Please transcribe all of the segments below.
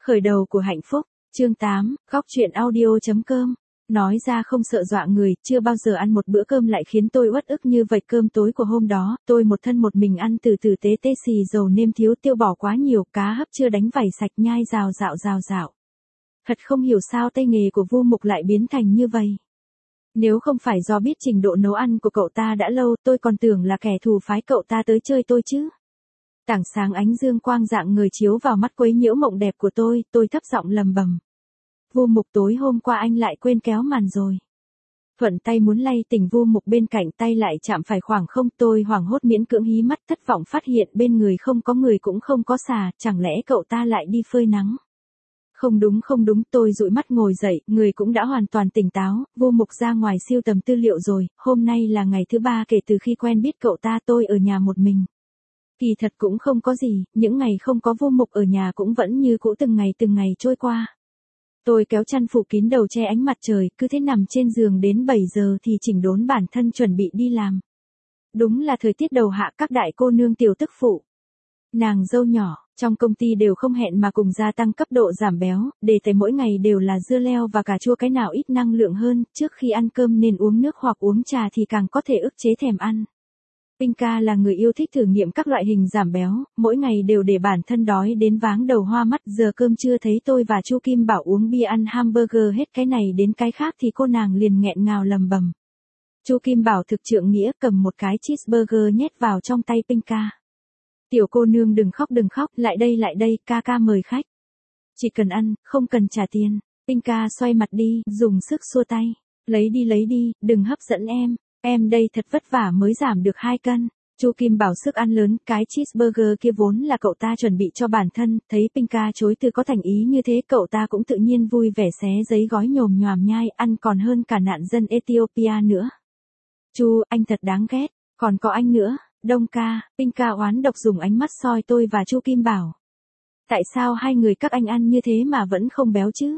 Khởi đầu của hạnh phúc, chương 8, góc truyện audio.com. Nói ra không sợ dọa người, chưa bao giờ ăn một bữa cơm lại khiến tôi uất ức như vậy. Cơm tối của hôm đó, tôi một thân một mình ăn từ từ tế tế xì dầu nêm thiếu tiêu bỏ quá nhiều, cá hấp chưa đánh vảy sạch nhai rào rạo. Thật không hiểu sao tay nghề của Vu Mục lại biến thành như vậy. Nếu không phải do biết trình độ nấu ăn của cậu ta đã lâu, tôi còn tưởng là kẻ thù phái cậu ta tới chơi tôi chứ. Tảng sáng ánh dương quang dạng người chiếu vào mắt quấy nhiễu mộng đẹp của tôi thấp giọng lầm bầm. Vu Mục, tối hôm qua anh lại quên kéo màn rồi. Thuận tay muốn lay tỉnh Vu Mục, bên cạnh tay lại chạm phải khoảng không. Tôi hoảng hốt miễn cưỡng hí mắt, thất vọng phát hiện bên người không có người cũng không có xà, chẳng lẽ cậu ta lại đi phơi nắng. Không đúng, tôi dụi mắt ngồi dậy, người cũng đã hoàn toàn tỉnh táo. Vu Mục ra ngoài siêu tầm tư liệu rồi, hôm nay là ngày thứ 3 kể từ khi quen biết cậu ta. Tôi ở nhà một mình. Kỳ thật cũng không có gì, những ngày không có Vu Mục ở nhà cũng vẫn như cũ, từng ngày trôi qua. Tôi kéo chăn phủ kín đầu che ánh mặt trời, cứ thế nằm trên giường đến 7 giờ thì chỉnh đốn bản thân chuẩn bị đi làm. Đúng là thời tiết đầu hạ, các đại cô nương tiểu tức phụ, nàng dâu nhỏ, trong công ty đều không hẹn mà cùng gia tăng cấp độ giảm béo, đề tài mỗi ngày đều là dưa leo và cà chua, cái nào ít năng lượng hơn, trước khi ăn cơm nên uống nước hoặc uống trà thì càng có thể ức chế thèm ăn. Pinka là người yêu thích thử nghiệm các loại hình giảm béo, mỗi ngày đều để bản thân đói đến váng đầu hoa mắt. Giờ cơm trưa thấy tôi và Chu Kim Bảo uống bia ăn hamburger hết cái này đến cái khác thì cô nàng liền nghẹn ngào lầm bầm. Chu Kim Bảo thực trượng nghĩa cầm một cái cheeseburger nhét vào trong tay Pinka. Tiểu cô nương đừng khóc, lại đây, ca mời khách. Chỉ cần ăn, không cần trả tiền. Pinka xoay mặt đi, dùng sức xua tay. Lấy đi, đừng hấp dẫn em đây thật vất vả mới giảm được 2 cân. Chu Kim Bảo sức ăn lớn, cái cheeseburger kia vốn là cậu ta chuẩn bị cho bản thân, thấy Pinka chối từ có thành ý như thế, cậu ta cũng tự nhiên vui vẻ xé giấy gói nhồm nhoàm nhai, ăn còn hơn cả nạn dân Ethiopia nữa. Chu, anh thật đáng ghét, còn có anh nữa, Đông ca. Pinka oán độc dùng ánh mắt soi tôi và Chu Kim Bảo. Tại sao hai người các anh ăn như thế mà vẫn không béo chứ?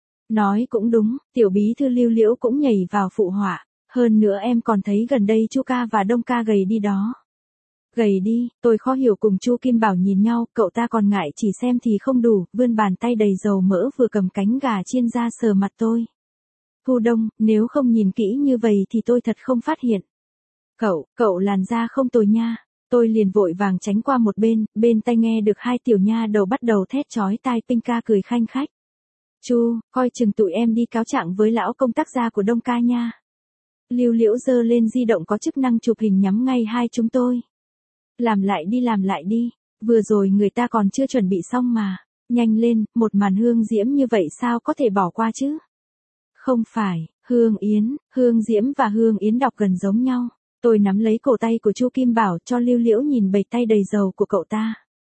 Nói cũng đúng, tiểu bí thư Lưu Liễu cũng nhảy vào phụ họa. Hơn nữa em còn thấy gần đây Chu ca và Đông ca gầy đi đó. Gầy đi, tôi khó hiểu cùng Chu Kim Bảo nhìn nhau, cậu ta còn ngại chỉ xem thì không đủ, vươn bàn tay đầy dầu mỡ vừa cầm cánh gà chiên ra sờ mặt tôi. Thu Đông, nếu không nhìn kỹ như vậy thì tôi thật không phát hiện. Cậu làn da không tồi nha. Tôi liền vội vàng tránh qua một bên tai nghe được hai tiểu nha đầu bắt đầu thét chói tai. Pinka cười khanh khách. Chu, coi chừng tụi em đi cáo trạng với lão công tác gia của Đông ca nha. Lưu Liễu giơ lên di động có chức năng chụp hình nhắm ngay hai chúng tôi. Làm lại đi, vừa rồi người ta còn chưa chuẩn bị xong mà. Nhanh lên, một màn hương diễm như vậy sao có thể bỏ qua chứ? Không phải, Hương Diễm và Hương Yến đọc gần giống nhau. Tôi nắm lấy cổ tay của Chu Kim Bảo cho Lưu Liễu nhìn bầy tay đầy dầu của cậu ta.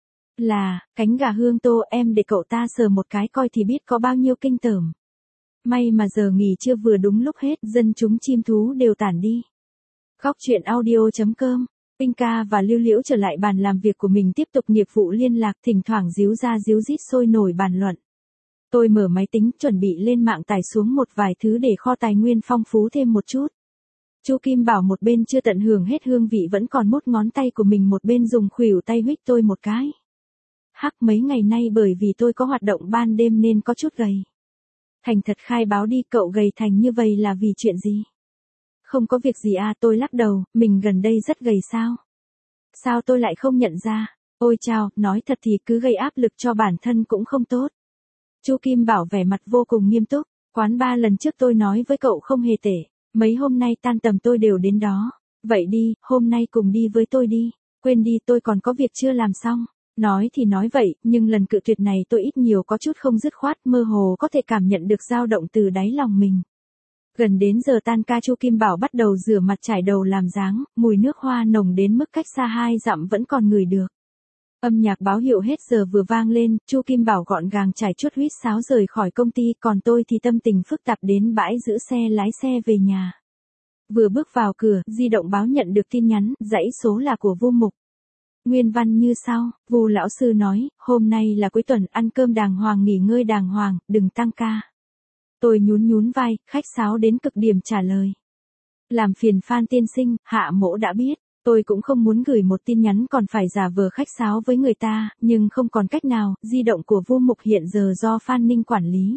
Là, cánh gà hương tô, em để cậu ta sờ một cái coi thì biết có bao nhiêu kinh tởm. May mà giờ nghỉ trưa vừa đúng lúc hết, dân chúng chim thú đều tản đi. Góc truyện audio.com. Pinka và Lưu Liễu trở lại bàn làm việc của mình tiếp tục nghiệp vụ liên lạc, thỉnh thoảng díu ra díu dít sôi nổi bàn luận. Tôi mở máy tính chuẩn bị lên mạng tải xuống một vài thứ để kho tài nguyên phong phú thêm một chút. Chu Kim Bảo một bên chưa tận hưởng hết hương vị vẫn còn mút ngón tay của mình, một bên dùng khuỷu tay huých tôi một cái. Hắc, mấy ngày nay bởi vì tôi có hoạt động ban đêm nên có chút gầy. Thành thật khai báo đi, cậu gầy thành như vậy là vì chuyện gì? Không có việc gì à, tôi lắc đầu, mình gần đây rất gầy sao? Sao tôi lại không nhận ra? Ôi chao, nói thật thì cứ gây áp lực cho bản thân cũng không tốt. Chu Kim Bảo vẻ mặt vô cùng nghiêm túc, quán ba lần trước tôi nói với cậu không hề tệ, mấy hôm nay tan tầm tôi đều đến đó. Vậy đi, hôm nay cùng đi với tôi đi, quên đi tôi còn có việc chưa làm xong. Nói thì nói vậy, nhưng lần cự tuyệt này tôi ít nhiều có chút không dứt khoát, mơ hồ có thể cảm nhận được dao động từ đáy lòng mình. Gần đến giờ tan ca, Chu Kim Bảo bắt đầu rửa mặt trải đầu làm dáng, mùi nước hoa nồng đến mức cách xa 2 dặm vẫn còn ngửi được. Âm nhạc báo hiệu hết giờ vừa vang lên, Chu Kim Bảo gọn gàng trải chuốt huýt sáo rời khỏi công ty, còn tôi thì tâm tình phức tạp đến bãi giữ xe lái xe về nhà. Vừa bước vào cửa, di động báo nhận được tin nhắn, dãy số là của Vu Mục. Nguyên văn như sau, Vu lão sư nói, hôm nay là cuối tuần, ăn cơm đàng hoàng, nghỉ ngơi đàng hoàng, đừng tăng ca. Tôi nhún vai, khách sáo đến cực điểm trả lời. Làm phiền Phan tiên sinh, hạ mỗ đã biết. Tôi cũng không muốn gửi một tin nhắn còn phải giả vờ khách sáo với người ta, nhưng không còn cách nào, di động của Vu Mục hiện giờ do Phan Ninh quản lý.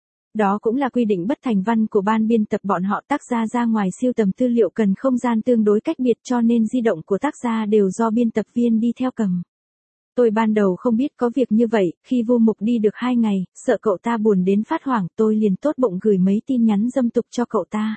Đó cũng là quy định bất thành văn của ban biên tập, bọn họ tác gia ra ngoài siêu tầm tư liệu cần không gian tương đối cách biệt, cho nên di động của tác gia đều do biên tập viên đi theo cầm. Tôi ban đầu không biết có việc như vậy, khi Vu Mục đi được 2 ngày, sợ cậu ta buồn đến phát hoảng, tôi liền tốt bụng gửi mấy tin nhắn dâm tục cho cậu ta.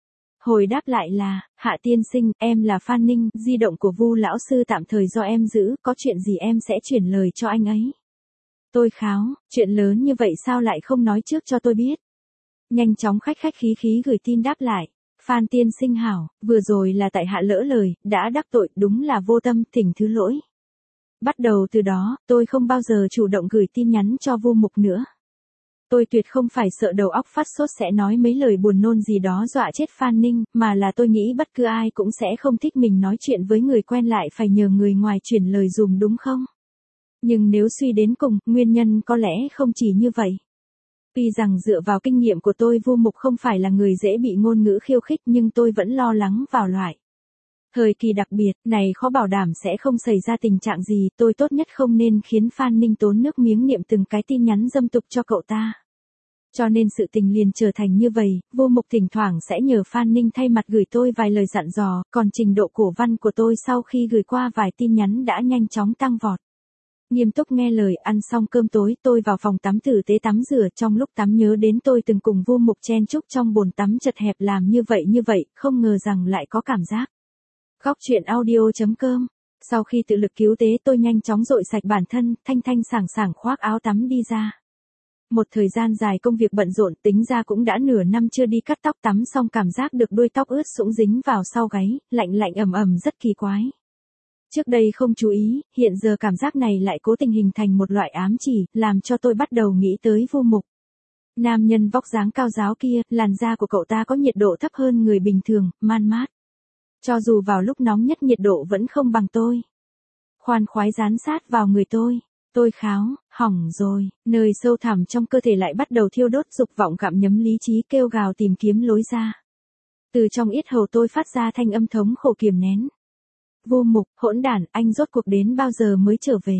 Hồi đáp lại là, Hạ tiên sinh, em là Phan Ninh, di động của Vu lão sư tạm thời do em giữ, có chuyện gì em sẽ chuyển lời cho anh ấy. Tôi kháo, chuyện lớn như vậy sao lại không nói trước cho tôi biết. Nhanh chóng khách khách khí khí gửi tin đáp lại. Phan tiên sinh hảo, vừa rồi là tại hạ lỡ lời, đã đắc tội, đúng là vô tâm, thỉnh thứ lỗi. Bắt đầu từ đó, tôi không bao giờ chủ động gửi tin nhắn cho Vu Mục nữa. Tôi tuyệt không phải sợ đầu óc phát sốt sẽ nói mấy lời buồn nôn gì đó dọa chết Phan Ninh, mà là tôi nghĩ bất cứ ai cũng sẽ không thích mình nói chuyện với người quen lại phải nhờ người ngoài chuyển lời dùm đúng không? Nhưng nếu suy đến cùng, nguyên nhân có lẽ không chỉ như vậy. Tuy rằng dựa vào kinh nghiệm của tôi, Vu Mục không phải là người dễ bị ngôn ngữ khiêu khích, nhưng tôi vẫn lo lắng vào loại thời kỳ đặc biệt này khó bảo đảm sẽ không xảy ra tình trạng gì, tôi tốt nhất không nên khiến Phan Ninh tốn nước miếng niệm từng cái tin nhắn dâm tục cho cậu ta. Cho nên sự tình liền trở thành như vậy, Vu Mục thỉnh thoảng sẽ nhờ Phan Ninh thay mặt gửi tôi vài lời dặn dò, còn trình độ cổ văn của tôi sau khi gửi qua vài tin nhắn đã nhanh chóng tăng vọt. Nghiêm túc nghe lời, ăn xong cơm tối, tôi vào phòng tắm tử tế tắm rửa, trong lúc tắm nhớ đến tôi từng cùng Vu Mục chen chúc trong bồn tắm chật hẹp, làm như vậy, không ngờ rằng lại có cảm giác. Góc truyện audio.com. Sau khi tự lực cứu tế, tôi nhanh chóng dội sạch bản thân, thanh thanh sảng sảng khoác áo tắm đi ra. Một thời gian dài công việc bận rộn, tính ra cũng đã nửa năm chưa đi cắt tóc, tắm xong cảm giác được đuôi tóc ướt sũng dính vào sau gáy, lạnh lạnh ẩm ẩm rất kỳ quái. Trước đây không chú ý, hiện giờ cảm giác này lại cố tình hình thành một loại ám chỉ, làm cho tôi bắt đầu nghĩ tới Vu Mục. Nam nhân vóc dáng cao ráo kia, làn da của cậu ta có nhiệt độ thấp hơn người bình thường, man mát. Cho dù vào lúc nóng nhất nhiệt độ vẫn không bằng tôi. Khoan khoái dán sát vào người tôi kháo, hỏng rồi, nơi sâu thẳm trong cơ thể lại bắt đầu thiêu đốt, dục vọng gặm nhấm lý trí kêu gào tìm kiếm lối ra. Từ trong yết hầu tôi phát ra thanh âm thống khổ kiềm nén. Vu Mục, hỗn đản, anh rốt cuộc đến bao giờ mới trở về?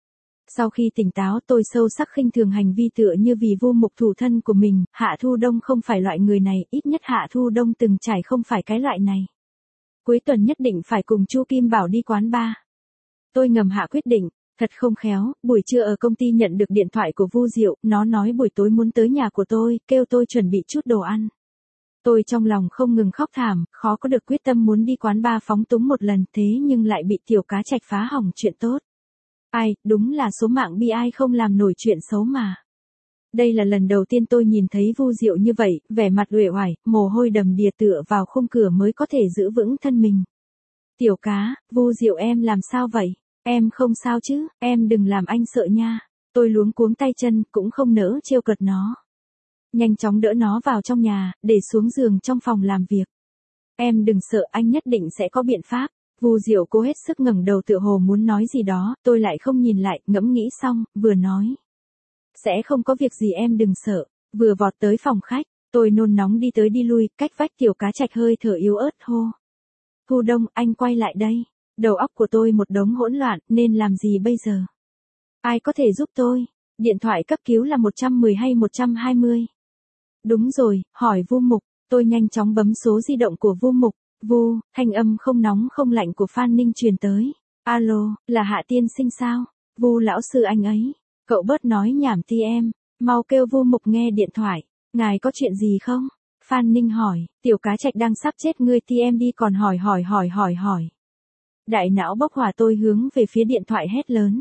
Sau khi tỉnh táo, tôi sâu sắc khinh thường hành vi tựa như vì Vu Mục thủ thân của mình. Hạ Thu Đông không phải loại người này, ít nhất Hạ Thu Đông từng trải không phải cái loại này. Cuối tuần nhất định phải cùng Chu Kim Bảo đi quán bar. Tôi ngầm hạ quyết định. Thật không khéo, buổi trưa ở công ty nhận được điện thoại của Vu Diệu, nó nói buổi tối muốn tới nhà của tôi, kêu tôi chuẩn bị chút đồ ăn. Tôi trong lòng không ngừng khóc thảm, khó có được quyết tâm muốn đi quán bar phóng túng một lần, thế nhưng lại bị Tiểu Cá Trạch phá hỏng chuyện tốt. Ai, đúng là số mạng bi ai không làm nổi chuyện xấu mà. Đây là lần đầu tiên tôi nhìn thấy Vu Diệu như vậy, vẻ mặt uể oải, mồ hôi đầm đìa tựa vào khung cửa mới có thể giữ vững thân mình. Tiểu Cá, Vu Diệu em làm sao vậy? Em không sao chứ, em đừng làm anh sợ nha. Tôi luống cuống tay chân, cũng không nỡ trêu cợt nó. Nhanh chóng đỡ nó vào trong nhà, để xuống giường trong phòng làm việc. Em đừng sợ, anh nhất định sẽ có biện pháp. Vu Diệu cố hết sức ngẩng đầu tựa hồ muốn nói gì đó, tôi lại không nhìn lại, ngẫm nghĩ xong, vừa nói. Sẽ không có việc gì em đừng sợ. Vừa vọt tới phòng khách, tôi nôn nóng đi tới đi lui, cách vách Tiểu Cá Trạch hơi thở yếu ớt hô. Thu Đông, anh quay lại đây. Đầu óc của tôi một đống hỗn loạn, nên làm gì bây giờ? Ai có thể giúp tôi? Điện thoại cấp cứu là 110 hay 120? Đúng rồi, hỏi Vu Mục, tôi nhanh chóng bấm số di động của Vu Mục. Vu, thanh âm không nóng không lạnh của Phan Ninh truyền tới. Alo, là Hạ tiên sinh sao? Vu lão sư anh ấy. Cậu bớt nói nhảm ti em, mau kêu Vu Mục nghe điện thoại. Ngài có chuyện gì không? Phan Ninh hỏi, Tiểu Cá Trạch đang sắp chết ngươi ti em đi còn hỏi. Đại não bốc hỏa, tôi hướng về phía điện thoại hét lớn.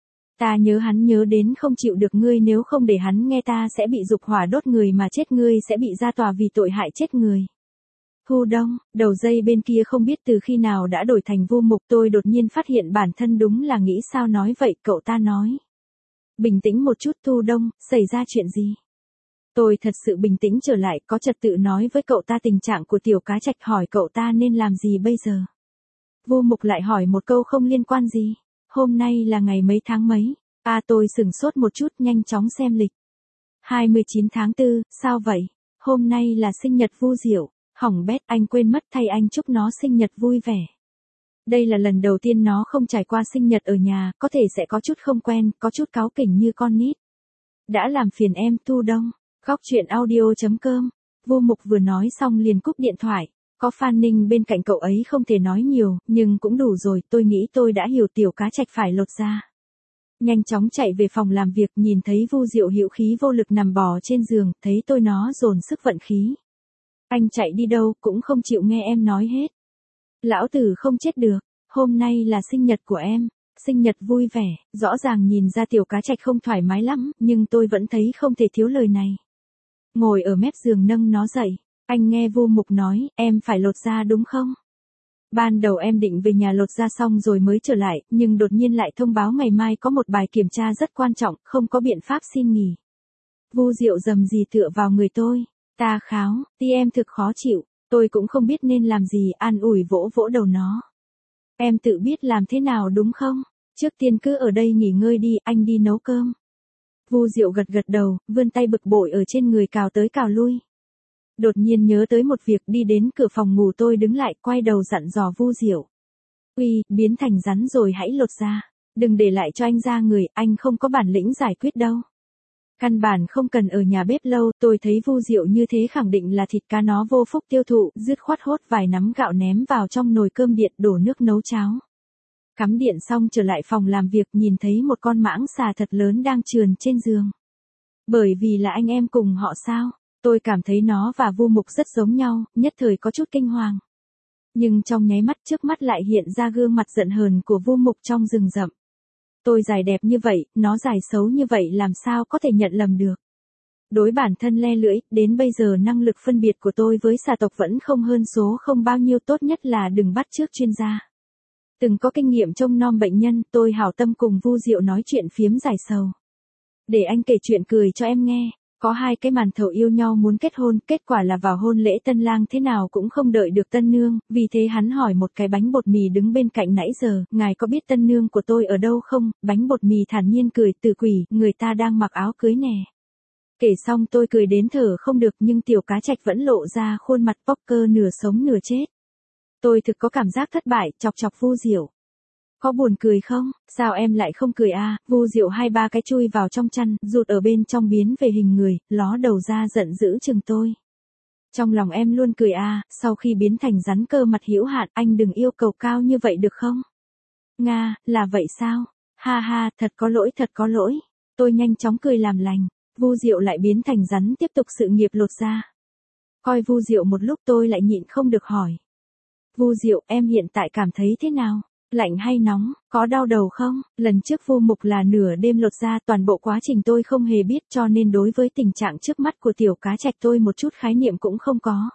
Ta nhớ hắn nhớ đến không chịu được ngươi, nếu không để hắn nghe ta sẽ bị dục hỏa đốt người mà chết, ngươi sẽ bị ra tòa vì tội hại chết người. Thu Đông, đầu dây bên kia không biết từ khi nào đã đổi thành Vu Mục, tôi đột nhiên phát hiện bản thân đúng là nghĩ sao nói vậy, cậu ta nói. Bình tĩnh một chút Thu Đông, xảy ra chuyện gì? Tôi thật sự bình tĩnh trở lại, có trật tự nói với cậu ta tình trạng của Tiểu Cá Trạch, hỏi cậu ta nên làm gì bây giờ. Vu Mục lại hỏi một câu không liên quan gì. Hôm nay là ngày mấy tháng mấy? Tôi sửng sốt một chút, nhanh chóng xem lịch. 29 tháng 4, sao vậy? Hôm nay là sinh nhật Vu Diệu. Hỏng bét, anh quên mất, thay anh chúc nó sinh nhật vui vẻ. Đây là lần đầu tiên nó không trải qua sinh nhật ở nhà, có thể sẽ có chút không quen, có chút cáu kỉnh như con nít. Đã làm phiền em Thu Đông. Góc chuyện audio.com. Vô Mục vừa nói xong liền cúp điện thoại. Có Phan Ninh bên cạnh cậu ấy không thể nói nhiều, nhưng cũng đủ rồi, tôi nghĩ tôi đã hiểu tiểu cá trạch phải lột ra. Nhanh chóng chạy về phòng làm việc, nhìn thấy Vu Diệu hữu khí vô lực nằm bò trên giường, thấy tôi nó dồn sức vận khí. Anh chạy đi đâu cũng không chịu nghe em nói hết. Lão tử không chết được, hôm nay là sinh nhật của em, sinh nhật vui vẻ, rõ ràng nhìn ra tiểu cá trạch không thoải mái lắm, nhưng tôi vẫn thấy không thể thiếu lời này. Ngồi ở mép giường nâng nó dậy, anh nghe Vu Mục nói, em phải lột da đúng không? Ban đầu em định về nhà lột da xong rồi mới trở lại, nhưng đột nhiên lại thông báo ngày mai có một bài kiểm tra rất quan trọng, không có biện pháp xin nghỉ. Vu Diệu rầm rì tựa vào người tôi, ta kháo, tí em thực khó chịu, tôi cũng không biết nên làm gì, an ủi vỗ vỗ đầu nó. Em tự biết làm thế nào đúng không? Trước tiên cứ ở đây nghỉ ngơi đi, anh đi nấu cơm. Vu Diệu gật gật đầu, vươn tay bực bội ở trên người cào tới cào lui. Đột nhiên nhớ tới một việc, đi đến cửa phòng ngủ tôi đứng lại, quay đầu dặn dò Vu Diệu. Uy, biến thành rắn rồi hãy lột ra. Đừng để lại cho anh ra người, anh không có bản lĩnh giải quyết đâu. Căn bản không cần ở nhà bếp lâu, tôi thấy Vu Diệu như thế khẳng định là thịt cá nó vô phúc tiêu thụ, dứt khoát hốt vài nắm gạo ném vào trong nồi cơm điện đổ nước nấu cháo. Cắm điện xong trở lại phòng làm việc, nhìn thấy một con mãng xà thật lớn đang trườn trên giường. Bởi vì là anh em cùng họ sao, tôi cảm thấy nó và Vu Mục rất giống nhau, nhất thời có chút kinh hoàng. Nhưng trong nháy mắt trước mắt lại hiện ra gương mặt giận hờn của Vu Mục trong rừng rậm. Tôi dài đẹp như vậy, nó dài xấu như vậy làm sao có thể nhận lầm được. Đối bản thân le lưỡi, đến bây giờ năng lực phân biệt của tôi với xà tộc vẫn không hơn số không bao nhiêu, tốt nhất là đừng bắt chước chuyên gia. Từng có kinh nghiệm trông nom bệnh nhân, tôi hảo tâm cùng Vu Diệu nói chuyện phiếm giải sầu. Để anh kể chuyện cười cho em nghe. Có hai cái màn thầu yêu nhau muốn kết hôn, kết quả là vào hôn lễ tân lang thế nào cũng không đợi được tân nương, vì thế hắn hỏi một cái bánh bột mì đứng bên cạnh nãy giờ, ngài có biết tân nương của tôi ở đâu không? Bánh bột mì thản nhiên cười, từ quỷ, người ta đang mặc áo cưới nè. Kể xong tôi cười đến thở không được, nhưng tiểu cá trạch vẫn lộ ra khuôn mặt poker nửa sống nửa chết. Tôi thực có cảm giác thất bại, chọc chọc Vu Diệu. Có buồn cười không? Sao em lại không cười à? Vu Diệu hai ba cái chui vào trong chăn, rụt ở bên trong biến về hình người, ló đầu ra giận dữ chừng tôi. Trong lòng em luôn cười à, sau khi biến thành rắn cơ mặt hữu hạn, anh đừng yêu cầu cao như vậy được không? Nga, là vậy sao? Ha ha, thật có lỗi, thật có lỗi. Tôi nhanh chóng cười làm lành. Vu Diệu lại biến thành rắn tiếp tục sự nghiệp lột da. Coi Vu Diệu một lúc tôi lại nhịn không được hỏi. Vu Diệu, em hiện tại cảm thấy thế nào? Lạnh hay nóng, có đau đầu không? Lần trước Vu Mục là nửa đêm lột da, toàn bộ quá trình tôi không hề biết, cho nên đối với tình trạng trước mắt của tiểu cá trạch tôi một chút khái niệm cũng không có.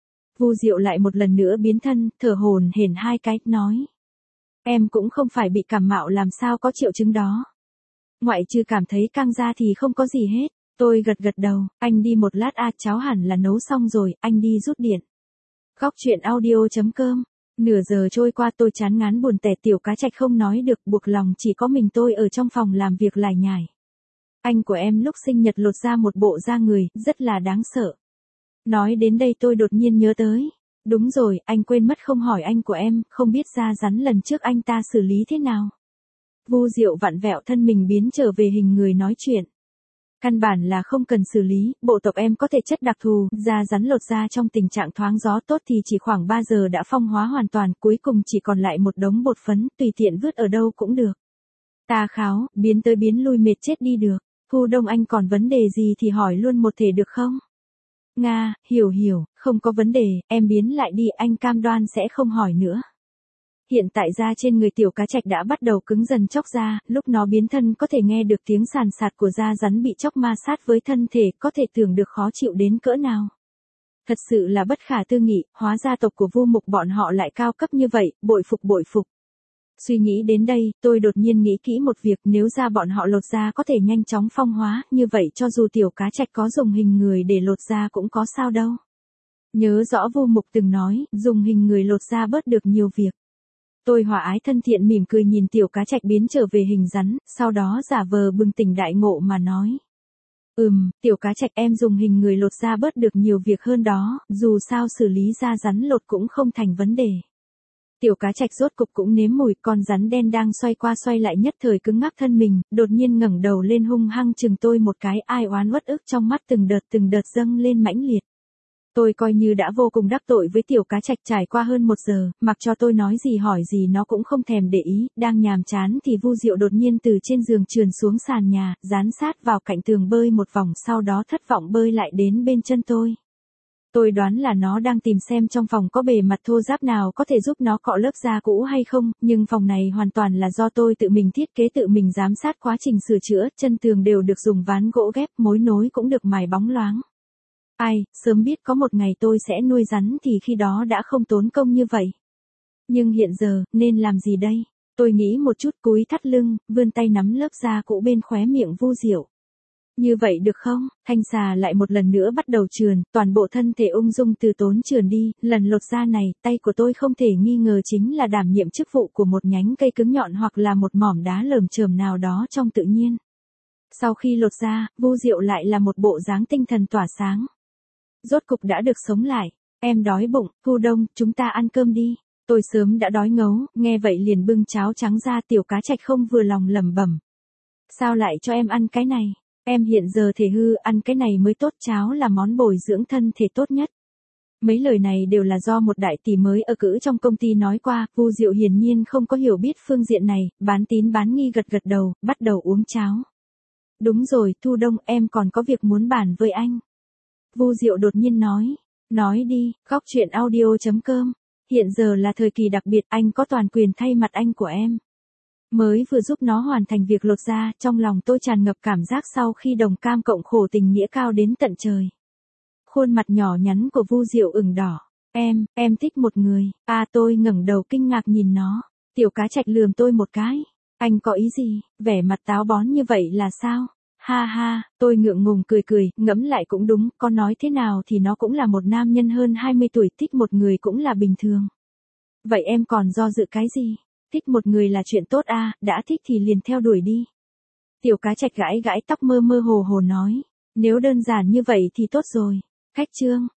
Vu Diệu lại một lần nữa biến thân, thở hổn hển hai cái, nói. Em cũng không phải bị cảm mạo, làm sao có triệu chứng đó. Ngoại trừ cảm thấy căng da thì không có gì hết. Tôi gật gật đầu, anh đi một lát à, cháo hẳn là nấu xong rồi, anh đi rút điện. Góc chuyện audio.com. Nửa giờ trôi qua tôi chán ngán buồn tẻ, tiểu cá trạch không nói được, buộc lòng chỉ có mình tôi ở trong phòng làm việc lải nhải. Anh của em lúc sinh nhật lột ra một bộ da người, rất là đáng sợ. Nói đến đây tôi đột nhiên nhớ tới. Đúng rồi, anh quên mất không hỏi anh của em, không biết da rắn lần trước anh ta xử lý thế nào. Vu Diệu vặn vẹo thân mình biến trở về hình người nói chuyện. Căn bản là không cần xử lý, bộ tộc em có thể chất đặc thù, da rắn lột da trong tình trạng thoáng gió tốt thì chỉ khoảng 3 giờ đã phong hóa hoàn toàn, cuối cùng chỉ còn lại một đống bột phấn, tùy tiện vứt ở đâu cũng được. Ta kháo, biến tới biến lui mệt chết đi được. Thu Đông, anh còn vấn đề gì thì hỏi luôn một thể được không? Nga, hiểu, không có vấn đề, em biến lại đi, anh cam đoan sẽ không hỏi nữa. Hiện tại da trên người tiểu cá trạch đã bắt đầu cứng dần chóc ra, lúc nó biến thân có thể nghe được tiếng sàn sạt của da rắn bị chóc ma sát với thân thể, có thể tưởng được khó chịu đến cỡ nào. Thật sự là bất khả tư nghị, hóa ra tộc của Vu Mục bọn họ lại cao cấp như vậy, bội phục. Suy nghĩ đến đây, tôi đột nhiên nghĩ kỹ một việc, nếu da bọn họ lột da có thể nhanh chóng phong hóa, như vậy cho dù tiểu cá trạch có dùng hình người để lột da cũng có sao đâu. Nhớ rõ Vu Mục từng nói, dùng hình người lột da bớt được nhiều việc. Tôi hòa ái thân thiện mỉm cười nhìn tiểu cá trạch biến trở về hình rắn, sau đó giả vờ bừng tỉnh đại ngộ mà nói. Tiểu cá trạch, em dùng hình người lột da bớt được nhiều việc hơn đó, dù sao xử lý da rắn lột cũng không thành vấn đề. Tiểu cá trạch rốt cục cũng nếm mùi, con rắn đen đang xoay qua xoay lại nhất thời cứng ngắc thân mình, đột nhiên ngẩng đầu lên hung hăng chừng tôi một cái, ai oán uất ức trong mắt từng đợt dâng lên mãnh liệt. Tôi coi như đã vô cùng đắc tội với tiểu cá trạch, trải qua hơn 1 giờ, mặc cho tôi nói gì hỏi gì nó cũng không thèm để ý, đang nhàm chán thì Vu Diệu đột nhiên từ trên giường trườn xuống sàn nhà, dán sát vào cạnh tường bơi một vòng, sau đó thất vọng bơi lại đến bên chân tôi. Tôi đoán là nó đang tìm xem trong phòng có bề mặt thô ráp nào có thể giúp nó cọ lớp da cũ hay không, nhưng phòng này hoàn toàn là do tôi tự mình thiết kế, tự mình giám sát quá trình sửa chữa, chân tường đều được dùng ván gỗ ghép, mối nối cũng được mài bóng loáng. Ai, sớm biết có một ngày tôi sẽ nuôi rắn thì khi đó đã không tốn công như vậy. Nhưng hiện giờ, nên làm gì đây? Tôi nghĩ một chút, cúi thắt lưng, vươn tay nắm lớp da cũ bên khóe miệng Vu Diệu. Như vậy được không? Thanh xà lại một lần nữa bắt đầu trườn, toàn bộ thân thể ung dung từ tốn trườn đi, lần lột da này, tay của tôi không thể nghi ngờ chính là đảm nhiệm chức vụ của một nhánh cây cứng nhọn hoặc là một mỏm đá lởm chởm nào đó trong tự nhiên. Sau khi lột da, Vu Diệu lại là một bộ dáng tinh thần tỏa sáng. Rốt cục đã được sống lại, em đói bụng, Thu Đông, chúng ta ăn cơm đi. Tôi sớm đã đói ngấu, nghe vậy liền bưng cháo trắng ra. Tiểu cá trạch không vừa lòng lẩm bẩm. Sao lại cho em ăn cái này? Em hiện giờ thể hư, ăn cái này mới tốt, cháo là món bồi dưỡng thân thể tốt nhất. Mấy lời này đều là do một đại tỷ mới ở cữ trong công ty nói qua, Vu Diệu hiển nhiên không có hiểu biết phương diện này, bán tín bán nghi gật gật đầu, bắt đầu uống cháo. Đúng rồi, Thu Đông, em còn có việc muốn bàn với anh. Vu Diệu đột nhiên nói đi, góc chuyện audio.com. Hiện giờ là thời kỳ đặc biệt, anh có toàn quyền thay mặt anh của em. Mới vừa giúp nó hoàn thành việc lột da, trong lòng tôi tràn ngập cảm giác sau khi đồng cam cộng khổ, tình nghĩa cao đến tận trời. Khuôn mặt nhỏ nhắn của Vu Diệu ửng đỏ. Em thích một người. Tôi ngẩng đầu kinh ngạc nhìn nó. Tiểu cá trạch lườm tôi một cái. Anh có ý gì, vẻ mặt táo bón như vậy là sao? Ha ha, tôi ngượng ngùng cười, ngẫm lại cũng đúng, có nói thế nào thì nó cũng là một nam nhân hơn 20 tuổi, thích một người cũng là bình thường. Vậy em còn do dự cái gì? Thích một người là chuyện tốt đã thích thì liền theo đuổi đi. Tiểu cá trạch gãi tóc mơ hồ nói, nếu đơn giản như vậy thì tốt rồi. Khách trương,